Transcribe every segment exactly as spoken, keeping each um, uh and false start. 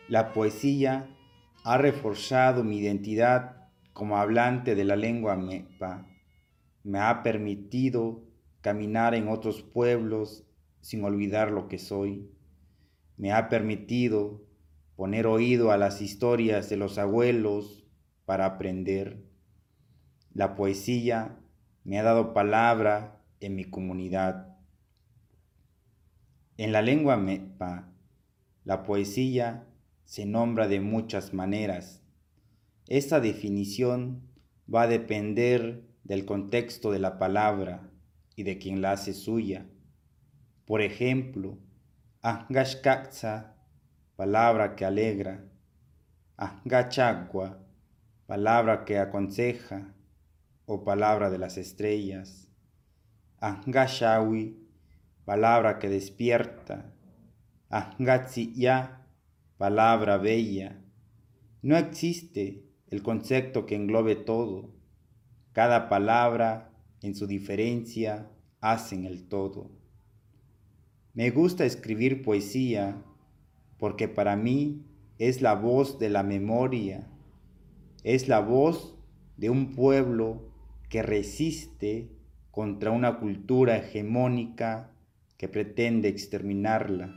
La poesía ha reforzado mi identidad como hablante de la lengua mepa. Me ha permitido caminar en otros pueblos sin olvidar lo que soy. Me ha permitido poner oído a las historias de los abuelos para aprender. La poesía me ha dado palabra en mi comunidad. En la lengua mepa, la poesía se nombra de muchas maneras. Esta definición va a depender del contexto de la palabra y de quien la hace suya. Por ejemplo, Angashkaksa, palabra que alegra; Angachagua, palabra que aconseja o palabra de las estrellas; Angashawi, palabra que despierta; Angatsiya, palabra bella. No existe el concepto que englobe todo. Cada palabra, en su diferencia, hacen el todo. Me gusta escribir poesía porque para mí es la voz de la memoria, es la voz de un pueblo que resiste contra una cultura hegemónica que pretende exterminarla.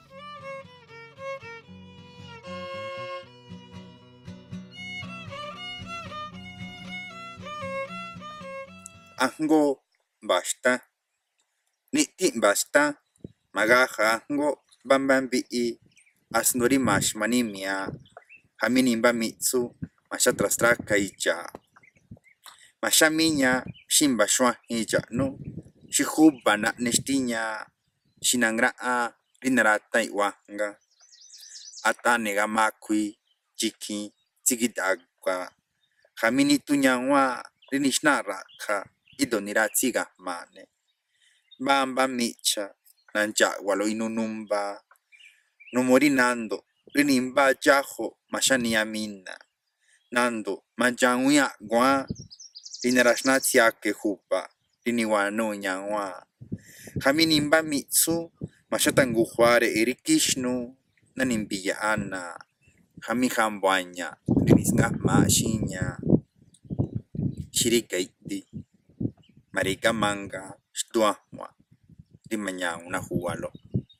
Ango basta, niti basta, magaja ango bambambi asnuri mash manimia, haminimba mitsu, mashatrastraka ija. Mashaminya, shimba shwa hija no, shihuba na nestinya, shinangra rinarata iwanga, atanega makui, chiki, tsigidagwa, hamini tunyangwa, rinishnaraka, idoniratsiga mane. Bamba micha, nanja walo inunumba, numori nando, rinimba jaho, mashania mina, nando, manjanguya gwa, rinarashnatia ke hupa, riniwano nyangwa. Haminimba mitsu, mashatanguhuare erikishnu, nanimbiya ana, hamihambwanya, rinisga mashinya, shirikaiti, marika manga, shtuahwa, rimanya una jualo.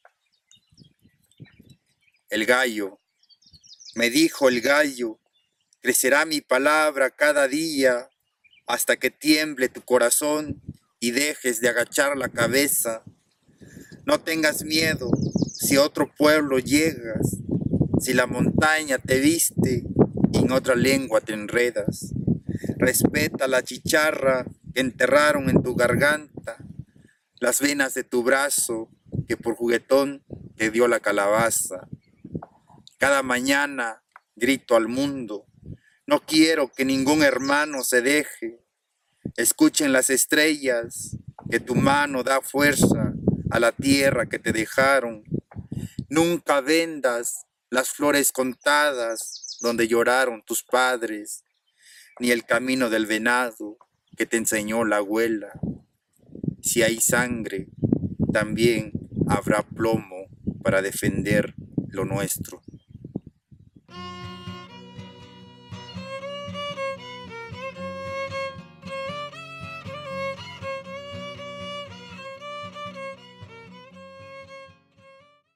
El gallo, me dijo el gallo, crecerá mi palabra cada día hasta que tiemble tu corazón y dejes de agachar la cabeza. No tengas miedo si a otro pueblo llegas, si la montaña te viste y en otra lengua te enredas. Respeta la chicharra que enterraron en tu garganta, las venas de tu brazo que por juguetón te dio la calabaza. Cada mañana grito al mundo, no quiero que ningún hermano se deje. Escuchen las estrellas, que tu mano da fuerza a la tierra que te dejaron. Nunca vendas las flores contadas donde lloraron tus padres, ni el camino del venado que te enseñó la abuela. Si hay sangre, también habrá plomo para defender lo nuestro.